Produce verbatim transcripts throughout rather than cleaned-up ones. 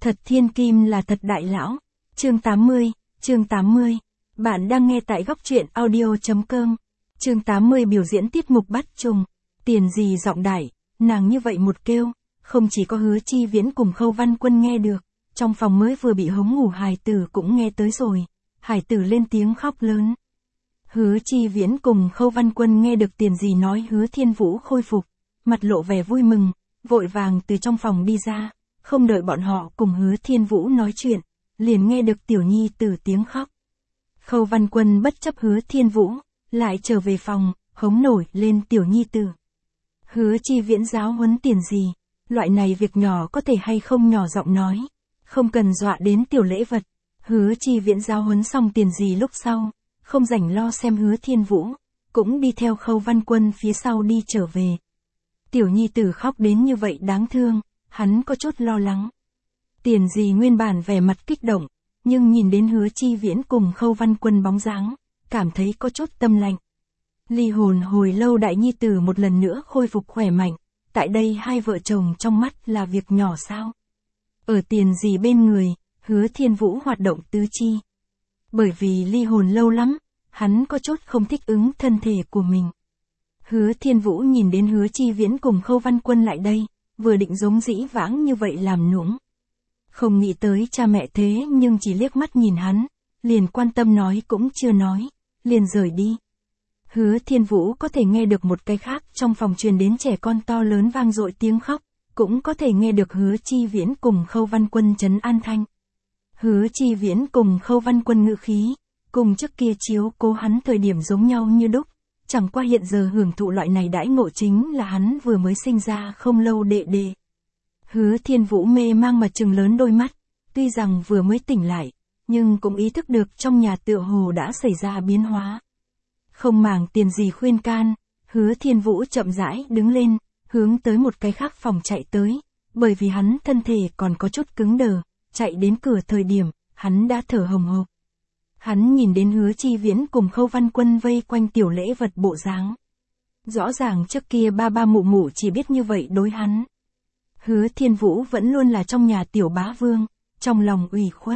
Thật thiên kim là thật đại lão. Chương tám mươi, chương tám mươi. Bạn đang nghe tại góc truyện audio chấm com. Chương tám mươi biểu diễn tiết mục bắt trùng. Tiền gì giọng đại, nàng như vậy một kêu, không chỉ có Hứa Chi Viễn cùng Khâu Văn Quân nghe được, trong phòng mới vừa bị hống ngủ Hải Tử cũng nghe tới rồi. Hải Tử lên tiếng khóc lớn. Hứa Chi Viễn cùng Khâu Văn Quân nghe được Tiền gì nói Hứa Thiên Vũ khôi phục, mặt lộ vẻ vui mừng, vội vàng từ trong phòng đi ra, không đợi bọn họ cùng Hứa Thiên Vũ nói chuyện, liền nghe được tiểu nhi tử tiếng khóc. Khâu Văn Quân bất chấp Hứa Thiên Vũ, lại trở về phòng, hống nổi lên tiểu nhi tử. Hứa Chi Viễn giáo huấn Tiền gì, loại này việc nhỏ có thể hay không nhỏ giọng nói, không cần dọa đến tiểu lễ vật. Hứa Chi Viễn giáo huấn xong Tiền gì lúc sau, không rảnh lo xem Hứa Thiên Vũ, cũng đi theo Khâu Văn Quân phía sau đi trở về. Tiểu nhi tử khóc đến như vậy đáng thương, hắn có chút lo lắng. Tiền gì nguyên bản vẻ mặt kích động, nhưng nhìn đến Hứa Chi Viễn cùng Khâu Văn Quân bóng dáng, cảm thấy có chút tâm lạnh. Ly hồn hồi lâu đại nhi tử một lần nữa khôi phục khỏe mạnh, tại đây hai vợ chồng trong mắt là việc nhỏ sao? Ở Tiền gì bên người, Hứa Thiên Vũ hoạt động tứ chi. Bởi vì ly hồn lâu lắm, hắn có chút không thích ứng thân thể của mình. Hứa Thiên Vũ nhìn đến Hứa Chi Viễn cùng Khâu Văn Quân lại đây, vừa định giống dĩ vãng như vậy làm nũng. Không nghĩ tới cha mẹ thế nhưng chỉ liếc mắt nhìn hắn, liền quan tâm nói cũng chưa nói, liền rời đi. Hứa Thiên Vũ có thể nghe được một cái khác trong phòng truyền đến trẻ con to lớn vang dội tiếng khóc, cũng có thể nghe được Hứa Chi Viễn cùng Khâu Văn Quân trấn an thanh. Hứa Chi Viễn cùng Khâu Văn Quân ngữ khí, cùng trước kia chiếu cố hắn thời điểm giống nhau như đúc, chẳng qua hiện giờ hưởng thụ loại này đãi ngộ chính là hắn vừa mới sinh ra không lâu đệ đệ. Hứa Thiên Vũ mê mang mà trừng lớn đôi mắt, tuy rằng vừa mới tỉnh lại, nhưng cũng ý thức được trong nhà tựa hồ đã xảy ra biến hóa. Không màng Tiền gì khuyên can, Hứa Thiên Vũ chậm rãi đứng lên, hướng tới một cái khác phòng chạy tới, bởi vì hắn thân thể còn có chút cứng đờ, chạy đến cửa thời điểm, hắn đã thở hồng hộc. Hắn nhìn đến Hứa Chi Viễn cùng Khâu Văn Quân vây quanh tiểu lễ vật bộ dáng. Rõ ràng trước kia ba ba mụ mụ chỉ biết như vậy đối hắn. Hứa Thiên Vũ vẫn luôn là trong nhà tiểu bá vương, trong lòng ủy khuất.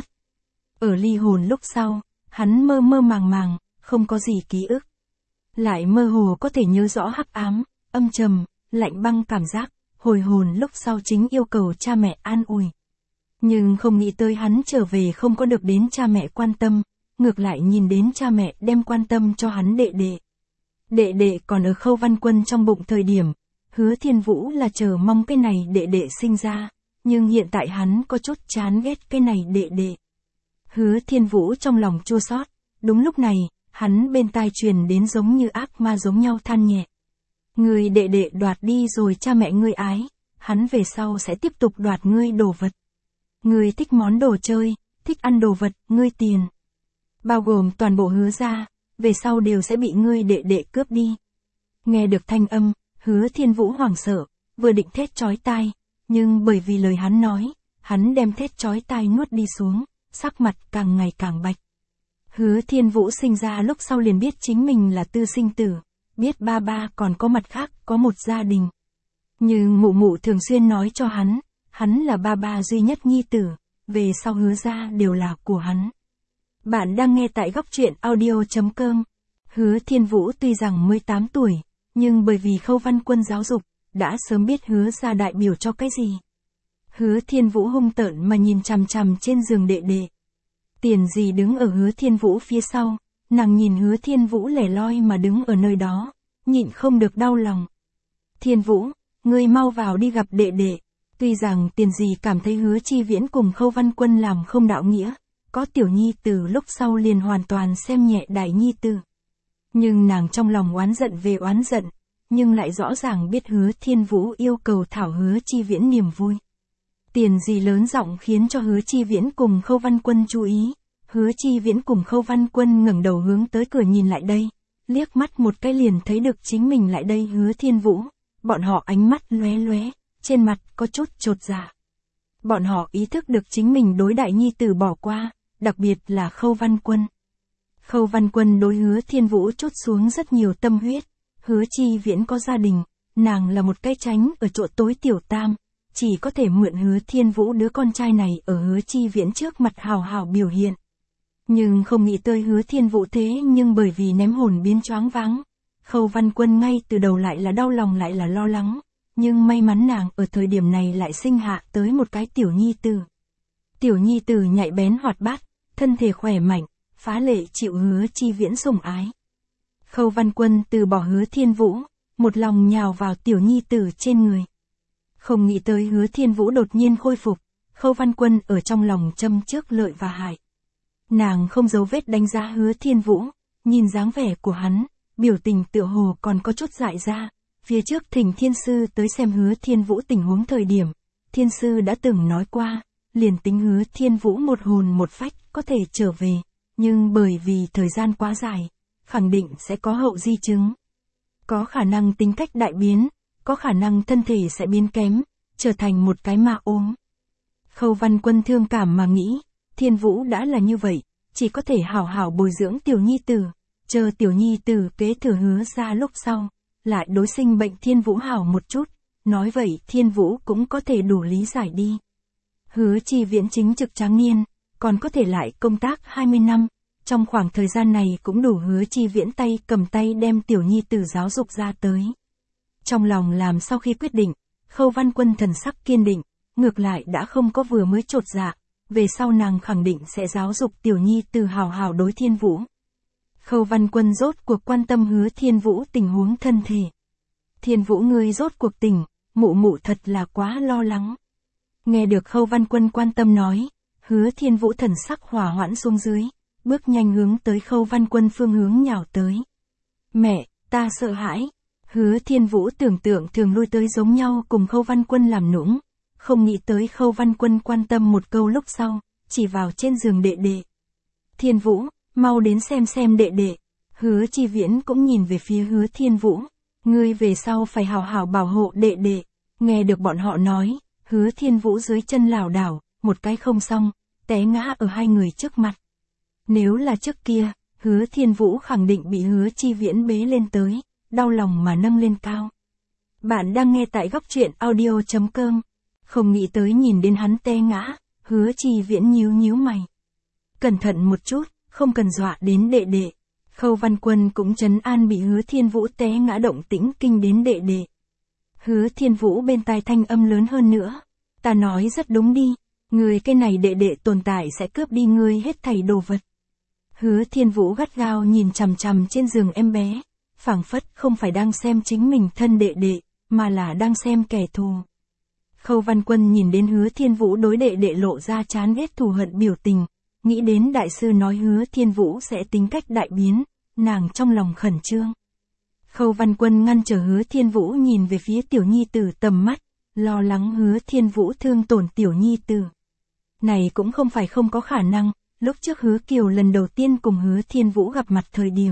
Ở ly hồn lúc sau, hắn mơ mơ màng màng, không có gì ký ức. Lại mơ hồ có thể nhớ rõ hắc ám, âm trầm, lạnh băng cảm giác, hồi hồn lúc sau chính yêu cầu cha mẹ an ủi. Nhưng không nghĩ tới hắn trở về không có được đến cha mẹ quan tâm, ngược lại nhìn đến cha mẹ đem quan tâm cho hắn đệ đệ. Đệ đệ còn ở Khâu Văn Quân trong bụng thời điểm, Hứa Thiên Vũ là chờ mong cái này đệ đệ sinh ra, nhưng hiện tại hắn có chút chán ghét cái này đệ đệ. Hứa Thiên Vũ trong lòng chua xót, đúng lúc này, hắn bên tai truyền đến giống như ác ma giống nhau than nhẹ. Người đệ đệ đoạt đi rồi cha mẹ ngươi ái, hắn về sau sẽ tiếp tục đoạt ngươi đồ vật. Ngươi thích món đồ chơi, thích ăn đồ vật, ngươi tiền. Bao gồm toàn bộ Hứa gia, về sau đều sẽ bị ngươi đệ đệ cướp đi. Nghe được thanh âm, Hứa Thiên Vũ hoảng sợ, vừa định thét chói tai, nhưng bởi vì lời hắn nói, hắn đem thét chói tai nuốt đi xuống, sắc mặt càng ngày càng bạch. Hứa Thiên Vũ sinh ra lúc sau liền biết chính mình là tư sinh tử, biết ba ba còn có mặt khác, có một gia đình. Nhưng mụ mụ thường xuyên nói cho hắn, hắn là ba ba duy nhất nhi tử, về sau Hứa gia đều là của hắn. Bạn đang nghe tại góc truyện audio chấm com. Hứa Thiên Vũ tuy rằng mười tám tuổi, nhưng bởi vì Khâu Văn Quân giáo dục, đã sớm biết Hứa gia đại biểu cho cái gì. Hứa Thiên Vũ hung tợn mà nhìn chằm chằm trên giường đệ đệ. Tiền gì đứng ở Hứa Thiên Vũ phía sau, nàng nhìn Hứa Thiên Vũ lẻ loi mà đứng ở nơi đó, nhịn không được đau lòng. Thiên Vũ, ngươi mau vào đi gặp đệ đệ. Tuy rằng Tiền gì cảm thấy Hứa Chi Viễn cùng Khâu Văn Quân làm không đạo nghĩa, có tiểu nhi tử lúc sau liền hoàn toàn xem nhẹ đại nhi tử. Nhưng nàng trong lòng oán giận về oán giận, nhưng lại rõ ràng biết Hứa Thiên Vũ yêu cầu thảo Hứa Chi Viễn niềm vui. Tiền gì lớn giọng khiến cho Hứa Chi Viễn cùng Khâu Văn Quân chú ý. Hứa Chi Viễn cùng Khâu Văn Quân ngẩng đầu hướng tới cửa nhìn lại đây, liếc mắt một cái liền thấy được chính mình lại đây Hứa Thiên Vũ, bọn họ ánh mắt lóe lóe, trên mặt có chút chột dạ. Bọn họ ý thức được chính mình đối đại nhi tử bỏ qua, đặc biệt là Khâu Văn Quân. Khâu Văn Quân đối Hứa Thiên Vũ trút xuống rất nhiều tâm huyết, Hứa Chi Viễn có gia đình, nàng là một cái tránh ở chỗ tối tiểu tam, chỉ có thể mượn Hứa Thiên Vũ đứa con trai này ở Hứa Chi Viễn trước mặt hào hào biểu hiện. Nhưng không nghĩ tới Hứa Thiên Vũ thế nhưng bởi vì ném hồn biến choáng váng. Khâu Văn Quân ngay từ đầu lại là đau lòng lại là lo lắng, nhưng may mắn nàng ở thời điểm này lại sinh hạ tới một cái tiểu nhi tử. Tiểu nhi tử nhạy bén hoạt bát, thân thể khỏe mạnh, phá lệ chịu Hứa Chi Viễn sủng ái. Khâu Văn Quân từ bỏ Hứa Thiên Vũ, một lòng nhào vào tiểu nhi tử trên người. Không nghĩ tới Hứa Thiên Vũ đột nhiên khôi phục, Khâu Văn Quân ở trong lòng châm trước lợi và hại. Nàng không giấu vết đánh giá Hứa Thiên Vũ, nhìn dáng vẻ của hắn, biểu tình tựa hồ còn có chút dại ra. Phía trước thỉnh Thiên Sư tới xem Hứa Thiên Vũ tình huống thời điểm, Thiên Sư đã từng nói qua, liền tính Hứa Thiên Vũ một hồn một phách có thể trở về, nhưng bởi vì thời gian quá dài, khẳng định sẽ có hậu di chứng. Có khả năng tính cách đại biến, có khả năng thân thể sẽ biến kém, trở thành một cái ma ốm. Khâu Văn Quân thương cảm mà nghĩ, Thiên Vũ đã là như vậy, chỉ có thể hảo hảo bồi dưỡng tiểu nhi tử, chờ tiểu nhi tử kế thừa Hứa ra lúc sau, lại đối sinh bệnh Thiên Vũ hảo một chút, nói vậy Thiên Vũ cũng có thể đủ lý giải đi. Hứa Chi Viễn chính trực tráng niên, còn có thể lại công tác hai mươi năm, trong khoảng thời gian này cũng đủ Hứa Chi Viễn tay cầm tay đem tiểu nhi tử giáo dục ra tới. Trong lòng làm sau khi quyết định, Khâu Văn Quân thần sắc kiên định, ngược lại đã không có vừa mới chột dạ, về sau nàng khẳng định sẽ giáo dục tiểu nhi tử hào hào đối Thiên Vũ. Khâu Văn Quân rốt cuộc quan tâm Hứa Thiên Vũ tình huống thân thể. Thiên Vũ ngươi rốt cuộc tỉnh, mụ mụ thật là quá lo lắng. Nghe được Khâu Văn Quân quan tâm nói, Hứa Thiên Vũ thần sắc hòa hoãn xuống dưới, bước nhanh hướng tới Khâu Văn Quân phương hướng nhào tới. Mẹ, ta sợ hãi. Hứa Thiên Vũ tưởng tượng thường lui tới giống nhau cùng Khâu Văn Quân làm nũng, không nghĩ tới Khâu Văn Quân quan tâm một câu lúc sau, chỉ vào trên giường đệ đệ. Thiên Vũ, mau đến xem xem đệ đệ. Hứa Chi Viễn cũng nhìn về phía Hứa Thiên Vũ, ngươi về sau phải hào hào bảo hộ đệ đệ. Nghe được bọn họ nói, Hứa Thiên Vũ dưới chân lảo đảo, một cái không xong, té ngã ở hai người trước mặt. Nếu là trước kia, Hứa Thiên Vũ khẳng định bị Hứa Chi Viễn bế lên tới, đau lòng mà nâng lên cao. Bạn đang nghe tại góc truyện audio chấm com. Không nghĩ tới nhìn đến hắn té ngã, Hứa Chi Viễn nhíu nhíu mày. Cẩn thận một chút, không cần dọa đến đệ đệ. Khâu Văn Quân cũng trấn an bị Hứa Thiên Vũ té ngã động tĩnh kinh đến đệ đệ. Hứa Thiên Vũ bên tai thanh âm lớn hơn nữa. Ta nói rất đúng đi, người cái này đệ đệ tồn tại sẽ cướp đi ngươi hết thảy đồ vật. Hứa Thiên Vũ gắt gao nhìn chằm chằm trên giường em bé, phảng phất không phải đang xem chính mình thân đệ đệ, mà là đang xem kẻ thù. Khâu Văn Quân nhìn đến Hứa Thiên Vũ đối đệ đệ lộ ra chán ghét thù hận biểu tình, nghĩ đến đại sư nói Hứa Thiên Vũ sẽ tính cách đại biến, nàng trong lòng khẩn trương. Khâu Văn Quân ngăn trở Hứa Thiên Vũ nhìn về phía tiểu nhi tử tầm mắt, lo lắng Hứa Thiên Vũ thương tổn tiểu nhi tử. Này cũng không phải không có khả năng, lúc trước Hứa Kiều lần đầu tiên cùng Hứa Thiên Vũ gặp mặt thời điểm.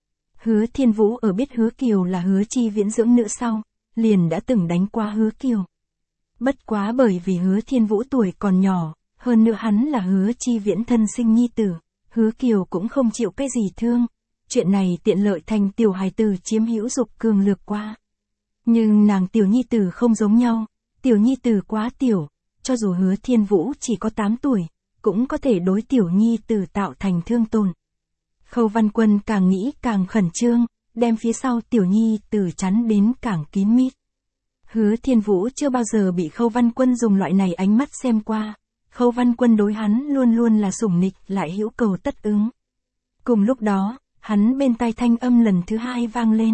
Hứa Thiên Vũ ở biết Hứa Kiều là Hứa Chi Viễn dưỡng nữ sau, liền đã từng đánh qua Hứa Kiều. Bất quá bởi vì Hứa Thiên Vũ tuổi còn nhỏ, hơn nữa hắn là Hứa Chi Viễn thân sinh nhi tử, Hứa Kiều cũng không chịu cái gì thương. Chuyện này tiện lợi thành tiểu hài tử chiếm hữu dục cường lược qua. Nhưng nàng tiểu nhi tử không giống nhau, tiểu nhi tử quá tiểu, cho dù Hứa Thiên Vũ chỉ có tám tuổi, cũng có thể đối tiểu nhi tử tạo thành thương tổn. Khâu Văn Quân càng nghĩ càng khẩn trương, đem phía sau tiểu nhi tử chắn đến càng kín mít. Hứa Thiên Vũ chưa bao giờ bị Khâu Văn Quân dùng loại này ánh mắt xem qua, Khâu Văn Quân đối hắn luôn luôn là sủng nịch lại hữu cầu tất ứng. Cùng lúc đó, hắn bên tai thanh âm lần thứ hai vang lên.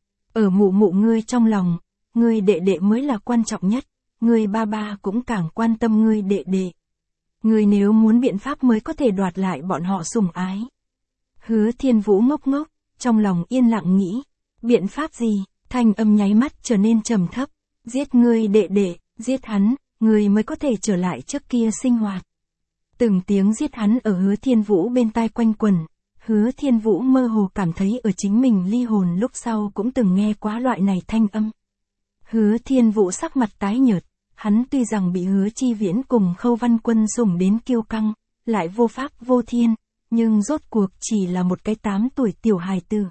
Ở mụ mụ ngươi trong lòng, ngươi đệ đệ mới là quan trọng nhất, ngươi ba ba cũng càng quan tâm ngươi đệ đệ. Ngươi nếu muốn biện pháp mới có thể đoạt lại bọn họ sủng ái. Hứa Thiên Vũ ngốc ngốc, trong lòng yên lặng nghĩ, biện pháp gì, thanh âm nháy mắt trở nên trầm thấp, giết ngươi đệ đệ, giết hắn, ngươi mới có thể trở lại trước kia sinh hoạt. Từng tiếng giết hắn ở Hứa Thiên Vũ bên tai quanh quẩn. Hứa Thiên Vũ mơ hồ cảm thấy ở chính mình ly hồn lúc sau cũng từng nghe quá loại này thanh âm. Hứa Thiên Vũ sắc mặt tái nhợt, hắn tuy rằng bị Hứa Chi Viễn cùng Khâu Văn Quân sủng đến kiêu căng, lại vô pháp vô thiên, nhưng rốt cuộc chỉ là một cái tám tuổi tiểu hài tử.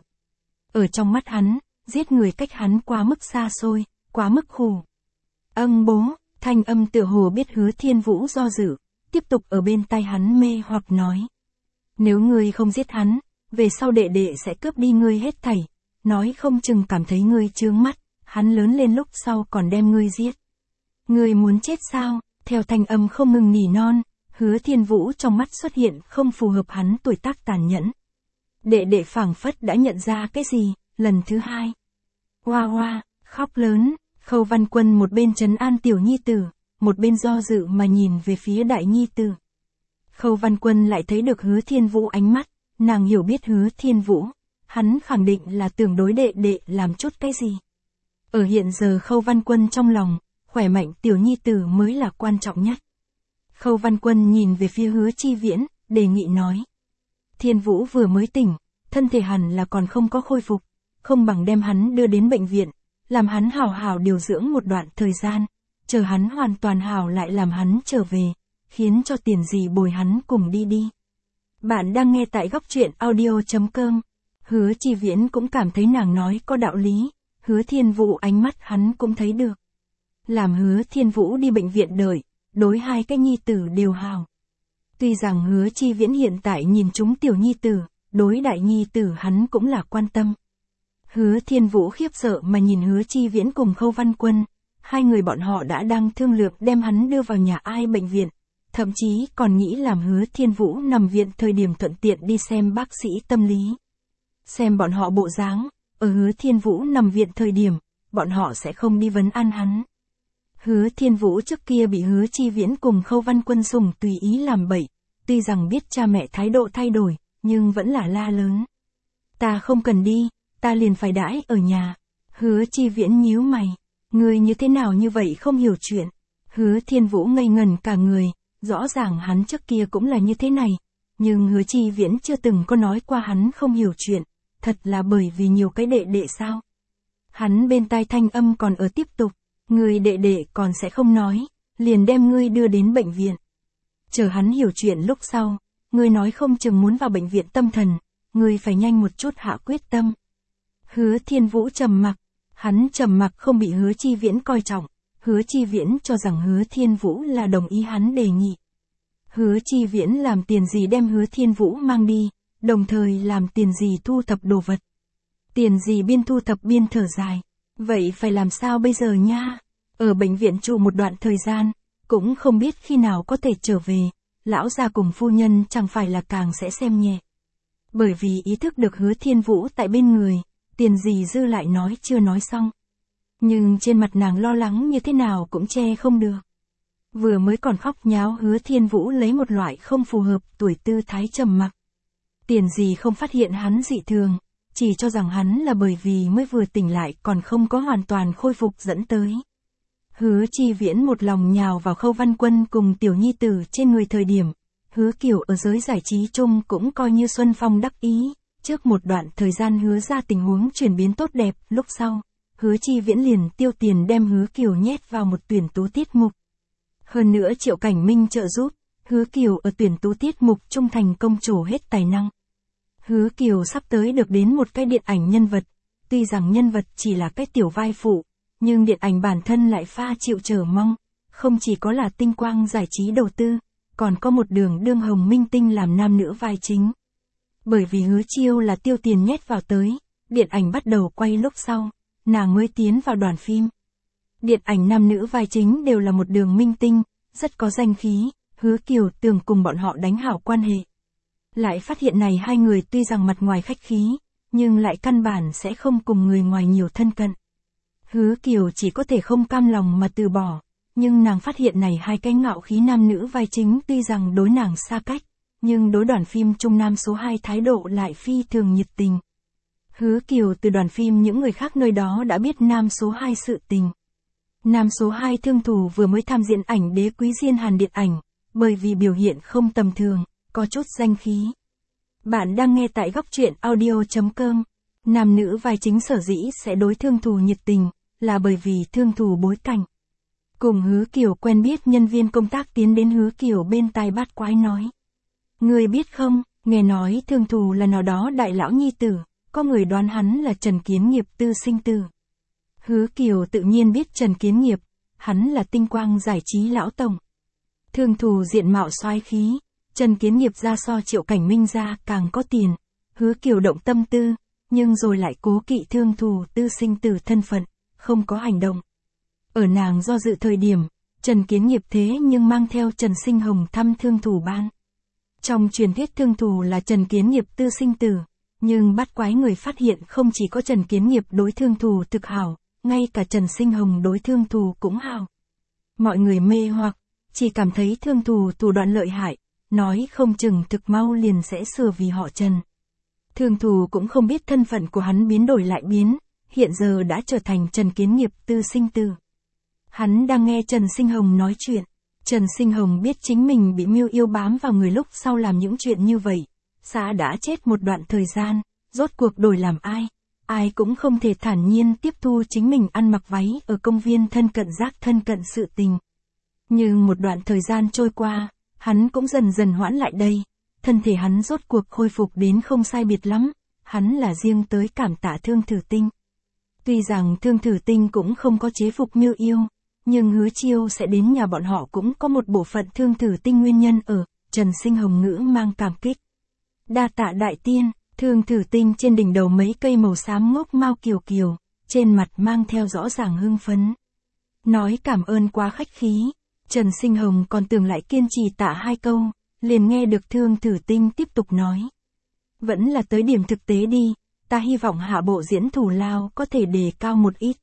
Ở trong mắt hắn, giết người cách hắn quá mức xa xôi, quá mức khổ. Âng bố, Thanh âm tựa hồ biết Hứa Thiên Vũ do dự, tiếp tục ở bên tai hắn mê hoặc nói. Nếu ngươi không giết hắn, về sau đệ đệ sẽ cướp đi ngươi hết thảy, nói không chừng cảm thấy ngươi chướng mắt, hắn lớn lên lúc sau còn đem ngươi giết. Ngươi muốn chết sao? Theo thanh âm không ngừng nỉ non, Hứa Thiên Vũ trong mắt xuất hiện không phù hợp hắn tuổi tác tàn nhẫn. Đệ đệ phảng phất đã nhận ra cái gì, lần thứ hai. Hoa hoa, khóc lớn, Khâu Văn Quân một bên trấn an tiểu nhi tử, một bên do dự mà nhìn về phía đại nhi tử. Khâu Văn Quân lại thấy được Hứa Thiên Vũ ánh mắt, nàng hiểu biết Hứa Thiên Vũ, hắn khẳng định là tưởng đối đệ đệ làm chút cái gì. Ở hiện giờ Khâu Văn Quân trong lòng, khỏe mạnh tiểu nhi tử mới là quan trọng nhất. Khâu Văn Quân nhìn về phía Hứa Chi Viễn, đề nghị nói. Thiên Vũ vừa mới tỉnh, thân thể hẳn là còn không có khôi phục, không bằng đem hắn đưa đến bệnh viện, làm hắn hào hào điều dưỡng một đoạn thời gian, chờ hắn hoàn toàn hào lại làm hắn trở về, khiến cho Tiền Dì bồi hắn cùng đi đi. Bạn đang nghe tại góc truyện audio chấm com. Hứa Chi Viễn cũng cảm thấy nàng nói có đạo lý, Hứa Thiên Vũ ánh mắt hắn cũng thấy được. Làm Hứa Thiên Vũ đi bệnh viện đợi, đối hai cái nhi tử đều hào. Tuy rằng Hứa Chi Viễn hiện tại nhìn chúng tiểu nhi tử, đối đại nhi tử hắn cũng là quan tâm. Hứa Thiên Vũ khiếp sợ mà nhìn Hứa Chi Viễn cùng Khâu Văn Quân, hai người bọn họ đã đang thương lượng đem hắn đưa vào nhà ai bệnh viện, thậm chí còn nghĩ làm Hứa Thiên Vũ nằm viện thời điểm thuận tiện đi xem bác sĩ tâm lý. Xem bọn họ bộ dáng, ở Hứa Thiên Vũ nằm viện thời điểm, bọn họ sẽ không đi vấn an hắn. Hứa Thiên Vũ trước kia bị Hứa Chi Viễn cùng Khâu Văn Quân sủng tùy ý làm bậy, tuy rằng biết cha mẹ thái độ thay đổi, nhưng vẫn là la lớn. Ta không cần đi, ta liền phải đãi ở nhà. Hứa Chi Viễn nhíu mày, ngươi như thế nào như vậy không hiểu chuyện. Hứa Thiên Vũ ngây ngần cả người, rõ ràng hắn trước kia cũng là như thế này, nhưng Hứa Chi Viễn chưa từng có nói qua hắn không hiểu chuyện, thật là bởi vì nhiều cái đệ đệ sao. Hắn bên tai thanh âm còn ở tiếp tục, ngươi đệ đệ còn sẽ không nói, liền đem ngươi đưa đến bệnh viện. Chờ hắn hiểu chuyện lúc sau, ngươi nói không chừng muốn vào bệnh viện tâm thần, ngươi phải nhanh một chút hạ quyết tâm. Hứa Thiên Vũ trầm mặc, hắn trầm mặc không bị Hứa Chi Viễn coi trọng, Hứa Chi Viễn cho rằng Hứa Thiên Vũ là đồng ý hắn đề nghị. Hứa Chi Viễn làm Tiền Dì đem Hứa Thiên Vũ mang đi, đồng thời làm Tiền Dì thu thập đồ vật. Tiền Dì biên thu thập biên thở dài, vậy phải làm sao bây giờ nha? Ở bệnh viện trụ một đoạn thời gian, cũng không biết khi nào có thể trở về, lão gia cùng phu nhân chẳng phải là càng sẽ xem nhẹ. Bởi vì ý thức được Hứa Thiên Vũ tại bên người, Tiền Dì dư lại nói chưa nói xong. Nhưng trên mặt nàng lo lắng như thế nào cũng che không được. Vừa mới còn khóc nháo Hứa Thiên Vũ lấy một loại không phù hợp tuổi tư thái trầm mặc. Tiền Dì không phát hiện hắn dị thường, chỉ cho rằng hắn là bởi vì mới vừa tỉnh lại còn không có hoàn toàn khôi phục dẫn tới. Hứa Chi Viễn một lòng nhào vào Khâu Văn Quân cùng tiểu nhi tử trên người thời điểm, Hứa Kiều ở giới giải trí chung cũng coi như xuân phong đắc ý, trước một đoạn thời gian hứa ra tình huống chuyển biến tốt đẹp, lúc sau, Hứa Chi Viễn liền tiêu tiền đem Hứa Kiều nhét vào một tuyển tú tiết mục. Hơn nữa Triệu Cảnh Minh trợ giúp, Hứa Kiều ở tuyển tú tiết mục trung thành công trổ hết tài năng. Hứa Kiều sắp tới được đến một cái điện ảnh nhân vật, tuy rằng nhân vật chỉ là cái tiểu vai phụ, nhưng điện ảnh bản thân lại pha chịu chờ mong, không chỉ có là tinh quang giải trí đầu tư, còn có một đường đương hồng minh tinh làm nam nữ vai chính. Bởi vì Hứa Chiêu là tiêu tiền nhét vào tới, điện ảnh bắt đầu quay lúc sau, nàng mới tiến vào đoàn phim. Điện ảnh nam nữ vai chính đều là một đường minh tinh, rất có danh khí, Hứa Kiều tưởng cùng bọn họ đánh hảo quan hệ. Lại phát hiện này hai người tuy rằng mặt ngoài khách khí, nhưng lại căn bản sẽ không cùng người ngoài nhiều thân cận. Hứa Kiều chỉ có thể không cam lòng mà từ bỏ, nhưng nàng phát hiện này hai cái ngạo khí nam nữ vai chính tuy rằng đối nàng xa cách, nhưng đối đoàn phim trung nam số hai thái độ lại phi thường nhiệt tình. Hứa Kiều từ đoàn phim những người khác nơi đó đã biết nam số hai sự tình. Nam số hai thương thù vừa mới tham diễn ảnh Đế Quý Diên Hàn điện ảnh, bởi vì biểu hiện không tầm thường, có chút danh khí. Bạn đang nghe tại góc truyện audio chấm com. Nam nữ vai chính sở dĩ sẽ đối thương thù nhiệt tình, là bởi vì thương thù bối cảnh. Cùng Hứa Kiều quen biết nhân viên công tác tiến đến Hứa Kiều bên tai bát quái nói. Người biết không, nghe nói thương thù là nào đó đại lão nhi tử, có người đoán hắn là Trần Kiến Nghiệp tư sinh tử. Hứa Kiều tự nhiên biết Trần Kiến Nghiệp, hắn là tinh quang giải trí lão tổng. Thương Thù diện mạo soái khí, Trần Kiến Nghiệp ra so Triệu Cảnh Minh ra càng có tiền, Hứa Kiều động tâm tư, nhưng rồi lại cố kỵ Thương Thù tư sinh tử thân phận, không có hành động. Ở nàng do dự thời điểm, Trần Kiến Nghiệp thế nhưng mang theo Trần Sinh Hồng thăm Thương Thù ban. Trong truyền thuyết Thương Thù là Trần Kiến Nghiệp tư sinh tử, nhưng bắt quái người phát hiện không chỉ có Trần Kiến Nghiệp đối Thương Thù thực hảo, ngay cả Trần Sinh Hồng đối Thương Thù cũng hảo. Mọi người mê hoặc, chỉ cảm thấy Thương Thù thủ đoạn lợi hại, nói không chừng thực mau liền sẽ sửa vì họ Trần. Thương Thù cũng không biết thân phận của hắn biến đổi lại biến, hiện giờ đã trở thành Trần Kiến Nghiệp tư sinh tử. Hắn đang nghe Trần Sinh Hồng nói chuyện. Trần Sinh Hồng biết chính mình bị Miêu Yêu bám vào người lúc sau làm những chuyện như vậy. Xã đã chết một đoạn thời gian, rốt cuộc đổi làm ai? Ai cũng không thể thản nhiên tiếp thu chính mình ăn mặc váy ở công viên thân cận giác thân cận sự tình. Nhưng một đoạn thời gian trôi qua, hắn cũng dần dần hoãn lại đây. Thân thể hắn rốt cuộc khôi phục đến không sai biệt lắm, hắn là riêng tới cảm tạ Thương Thử Tinh. Tuy rằng Thương Thử Tinh cũng không có chế phục Miêu Yêu, nhưng Hứa Chiêu sẽ đến nhà bọn họ cũng có một bộ phận Thương Thử Tinh nguyên nhân ở, Trần Sinh Hồng ngữ mang cảm kích. Đa tạ đại tiên, Thương Thử Tinh trên đỉnh đầu mấy cây màu xám ngốc mau kiều kiều, trên mặt mang theo rõ ràng hưng phấn. Nói cảm ơn quá khách khí, Trần Sinh Hồng còn tưởng lại kiên trì tạ hai câu, liền nghe được Thương Thử Tinh tiếp tục nói. Vẫn là tới điểm thực tế đi, ta hy vọng hạ bộ diễn thủ lao có thể đề cao một ít.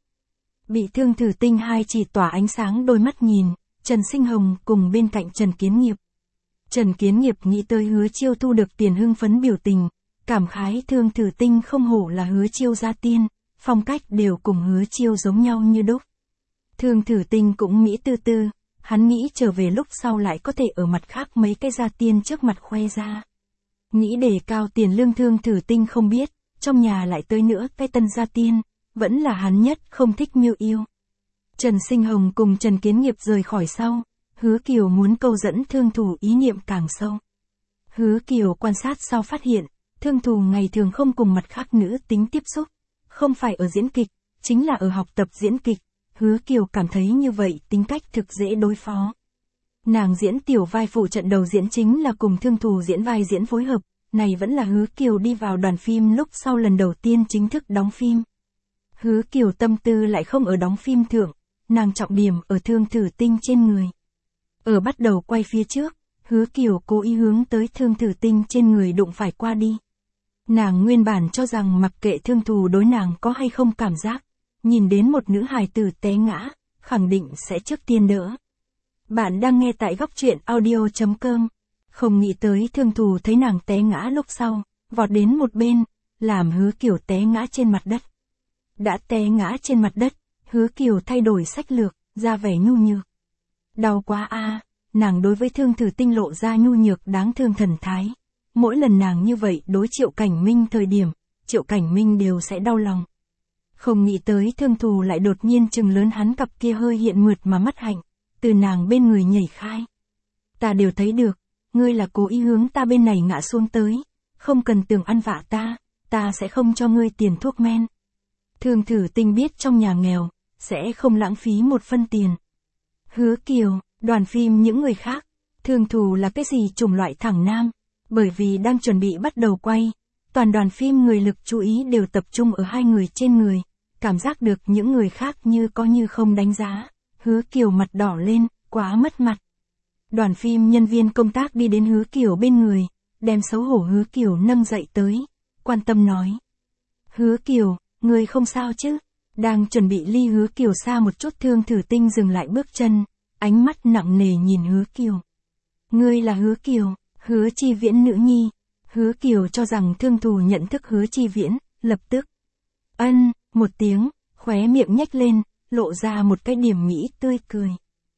Bị Thương Thử Tinh hai chỉ tỏa ánh sáng đôi mắt nhìn, Trần Sinh Hồng cùng bên cạnh Trần Kiến Nghiệp. Trần Kiến Nghiệp nghĩ tới Hứa Chiêu thu được tiền hưng phấn biểu tình, cảm khái Thương Thử Tinh không hổ là Hứa Chiêu gia tiên, phong cách đều cùng Hứa Chiêu giống nhau như đúc. Thương Thử Tinh cũng nghĩ tư tư, hắn nghĩ trở về lúc sau lại có thể ở mặt khác mấy cái gia tiên trước mặt khoe ra. Nghĩ đề cao tiền lương Thương Thử Tinh không biết, trong nhà lại tới nữa cái tân gia tiên, vẫn là hắn nhất không thích Miêu Yêu. Trần Sinh Hồng cùng Trần Kiến Nghiệp rời khỏi sau, Hứa Kiều muốn câu dẫn Thương Thù ý niệm càng sâu. Hứa Kiều quan sát sau phát hiện, Thương Thù ngày thường không cùng mặt khác nữ tính tiếp xúc, không phải ở diễn kịch, chính là ở học tập diễn kịch. Hứa Kiều cảm thấy như vậy tính cách thực dễ đối phó. Nàng diễn tiểu vai phụ trận đầu diễn chính là cùng Thương Thù diễn vai diễn phối hợp, này vẫn là Hứa Kiều đi vào đoàn phim lúc sau lần đầu tiên chính thức đóng phim. Hứa Kiều tâm tư lại không ở đóng phim thượng, nàng trọng điểm ở Thương Thử Tinh trên người. Ở bắt đầu quay phía trước, Hứa Kiều cố ý hướng tới Thương Thử Tinh trên người đụng phải qua đi. Nàng nguyên bản cho rằng mặc kệ Thương Thù đối nàng có hay không cảm giác, nhìn đến một nữ hài tử té ngã, khẳng định sẽ trước tiên đỡ. Bạn đang nghe tại góc truyện audio chấm com. Không nghĩ tới Thương Thù thấy nàng té ngã lúc sau, vọt đến một bên, làm Hứa Kiều té ngã trên mặt đất. Đã té ngã trên mặt đất, Hứa Kiều thay đổi sách lược, ra vẻ nhu nhược. Đau quá a, nàng đối với Thương Thử Tinh lộ ra nhu nhược đáng thương thần thái. Mỗi lần nàng như vậy đối Triệu Cảnh Minh thời điểm, Triệu Cảnh Minh đều sẽ đau lòng. Không nghĩ tới Thương Thù lại đột nhiên trừng lớn hắn cặp kia hơi hiện mượt mà mắt hạnh, từ nàng bên người nhảy khai. Ta đều thấy được, ngươi là cố ý hướng ta bên này ngã xuống tới, không cần tưởng ăn vạ ta, ta sẽ không cho ngươi tiền thuốc men. Thương Thử Tinh biết trong nhà nghèo, sẽ không lãng phí một phân tiền. Hứa Kiều, đoàn phim những người khác, Thương Thù là cái gì chủng loại thẳng nam, bởi vì đang chuẩn bị bắt đầu quay, toàn đoàn phim người lực chú ý đều tập trung ở hai người trên người, cảm giác được những người khác như có như không đánh giá, Hứa Kiều mặt đỏ lên, quá mất mặt. Đoàn phim nhân viên công tác đi đến Hứa Kiều bên người, đem xấu hổ Hứa Kiều nâng dậy tới, quan tâm nói. Hứa Kiều, ngươi không sao chứ? Đang chuẩn bị ly Hứa Kiều xa một chút Thương Thử Tinh dừng lại bước chân, ánh mắt nặng nề nhìn Hứa Kiều. Ngươi là Hứa Kiều, Hứa Chi Viễn nữ nhi. Hứa Kiều cho rằng Thương Thù nhận thức Hứa Chi Viễn, lập tức. Ân, một tiếng, khóe miệng nhếch lên, lộ ra một cái điểm mỹ tươi cười.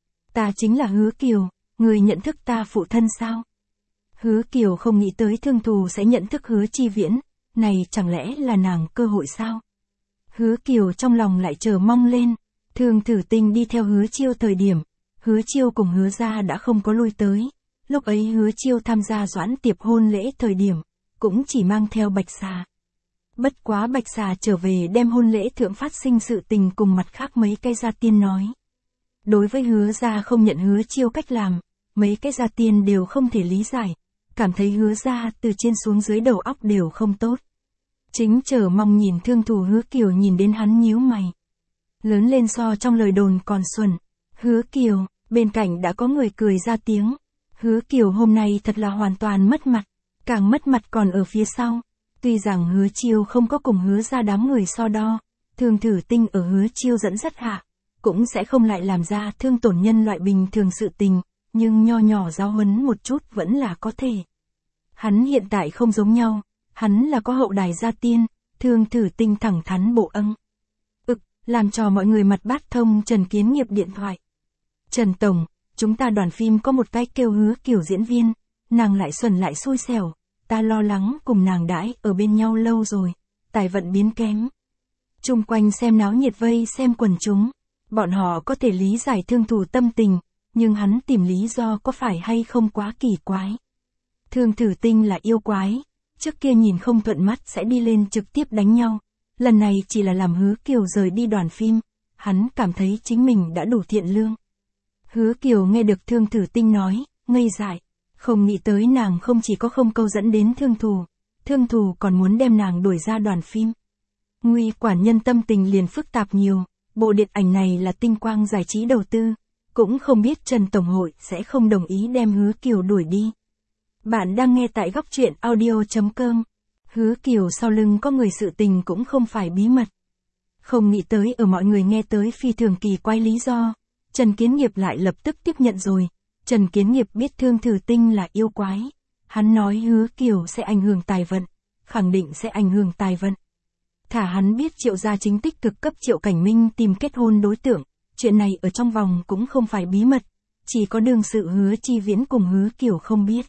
Ta chính là Hứa Kiều, ngươi nhận thức ta phụ thân sao? Hứa Kiều không nghĩ tới Thương Thù sẽ nhận thức Hứa Chi Viễn, này chẳng lẽ là nàng cơ hội sao? Hứa Kiều trong lòng lại chờ mong lên, Thương Thử Tinh đi theo Hứa Chiêu thời điểm, Hứa Chiêu cùng Hứa gia đã không có lui tới, lúc ấy Hứa Chiêu tham gia Doãn Tiệp hôn lễ thời điểm, cũng chỉ mang theo Bạch Xà. Bất quá Bạch Xà trở về đem hôn lễ thượng phát sinh sự tình cùng mặt khác mấy cây gia tiên nói. Đối với Hứa Gia không nhận Hứa Chiêu cách làm, mấy cái gia tiên đều không thể lý giải, cảm thấy Hứa Gia từ trên xuống dưới đầu óc đều không tốt. Chính chờ mong nhìn Thương Thù Hứa Kiều nhìn đến hắn nhíu mày. Lớn lên so trong lời đồn còn xuẩn. Hứa Kiều, bên cạnh đã có người cười ra tiếng. Hứa Kiều hôm nay thật là hoàn toàn mất mặt, càng mất mặt còn ở phía sau. Tuy rằng Hứa Chiêu không có cùng Hứa Gia đám người so đo, Thường Thử Tinh ở Hứa Chiêu dẫn dắt hạ, cũng sẽ không lại làm ra thương tổn nhân loại bình thường sự tình, nhưng nho nhỏ giáo huấn một chút vẫn là có thể. Hắn hiện tại không giống nhau, hắn là có hậu đài gia tiên, Thường Thử Tinh thẳng thắn bộ âng. Ực, làm cho mọi người mặt bát thông Trần Kiến Nghiệp điện thoại. Trần Tổng, chúng ta đoàn phim có một cái kêu Hứa Kiều diễn viên, nàng lại xuẩn lại xui xẻo, ta lo lắng cùng nàng đãi ở bên nhau lâu rồi, tài vận biến kém. Chung quanh xem náo nhiệt vây xem quần chúng, bọn họ có thể lý giải Thương Thù tâm tình, nhưng hắn tìm lý do có phải hay không quá kỳ quái. Thường Thử Tinh là yêu quái, trước kia nhìn không thuận mắt sẽ đi lên trực tiếp đánh nhau, lần này chỉ là làm Hứa Kiều rời đi đoàn phim, hắn cảm thấy chính mình đã đủ thiện lương. Hứa Kiều nghe được Thương Thử Tinh nói, ngây dại, không nghĩ tới nàng không chỉ có không câu dẫn đến Thương Thù, Thương Thù còn muốn đem nàng đuổi ra đoàn phim. Nguy quản nhân tâm tình liền phức tạp nhiều, bộ điện ảnh này là Tinh Quang Giải trí đầu tư, cũng không biết Trần Tổng hội sẽ không đồng ý đem Hứa Kiều đuổi đi. Bạn đang nghe tại góc truyện audio chấm com. Hứa Kiều sau lưng có người sự tình cũng không phải bí mật. Không nghĩ tới ở mọi người nghe tới phi thường kỳ quái lý do, Trần Kiến Nghiệp lại lập tức tiếp nhận rồi. Trần Kiến Nghiệp biết Thương Thử Tinh là yêu quái. Hắn nói Hứa Kiều sẽ ảnh hưởng tài vận, khẳng định sẽ ảnh hưởng tài vận. Thả hắn biết Triệu gia chính tích cực cấp Triệu Cảnh Minh tìm kết hôn đối tượng, chuyện này ở trong vòng cũng không phải bí mật, chỉ có đương sự Hứa Chi Viễn cùng Hứa Kiều không biết.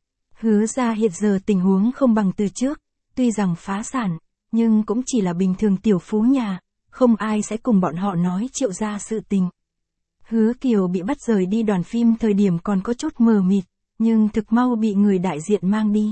Hứa gia hiện giờ tình huống không bằng từ trước, tuy rằng phá sản, nhưng cũng chỉ là bình thường tiểu phú nhà, không ai sẽ cùng bọn họ nói Triệu gia sự tình. Hứa Kiều bị bắt rời đi đoàn phim thời điểm còn có chút mờ mịt, nhưng thực mau bị người đại diện mang đi.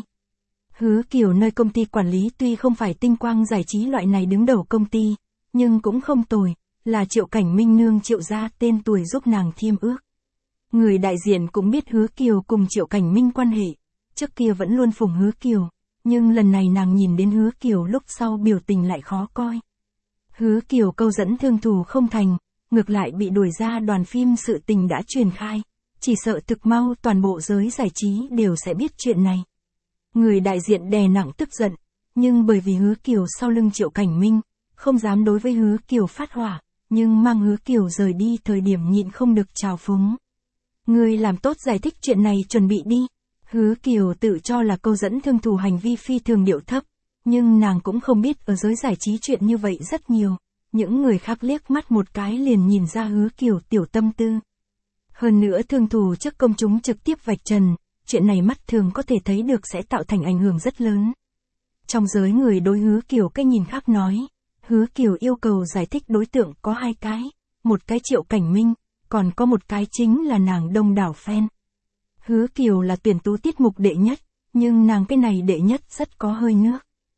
Hứa Kiều nơi công ty quản lý tuy không phải Tinh Quang Giải trí loại này đứng đầu công ty, nhưng cũng không tồi, là Triệu Cảnh Minh nương Triệu gia tên tuổi giúp nàng thiêm ước. Người đại diện cũng biết Hứa Kiều cùng Triệu Cảnh Minh quan hệ, trước kia vẫn luôn phụng Hứa Kiều, nhưng lần này nàng nhìn đến Hứa Kiều lúc sau biểu tình lại khó coi. Hứa Kiều câu dẫn Thương Thù không thành, ngược lại bị đuổi ra đoàn phim sự tình đã truyền khai, chỉ sợ thực mau toàn bộ giới giải trí đều sẽ biết chuyện này. Người đại diện đè nặng tức giận, nhưng bởi vì Hứa Kiều sau lưng Triệu Cảnh Minh, không dám đối với Hứa Kiều phát hỏa, nhưng mang Hứa Kiều rời đi thời điểm nhịn không được trào phúng. Người làm tốt giải thích chuyện này chuẩn bị đi. Hứa Kiều tự cho là câu dẫn Thương Thù hành vi phi thường điệu thấp, nhưng nàng cũng không biết ở giới giải trí chuyện như vậy rất nhiều, những người khác liếc mắt một cái liền nhìn ra Hứa Kiều tiểu tâm tư. Hơn nữa Thương Thù trước công chúng trực tiếp vạch trần, chuyện này mắt thường có thể thấy được sẽ tạo thành ảnh hưởng rất lớn. Trong giới người đối Hứa Kiều cái nhìn khác nói, Hứa Kiều yêu cầu giải thích đối tượng có hai cái, một cái Triệu Cảnh Minh, còn có một cái chính là nàng đông đảo fan. Hứa Kiều là tuyển tú tiết mục đệ nhất, nhưng nàng cái này đệ nhất rất có hơi nước.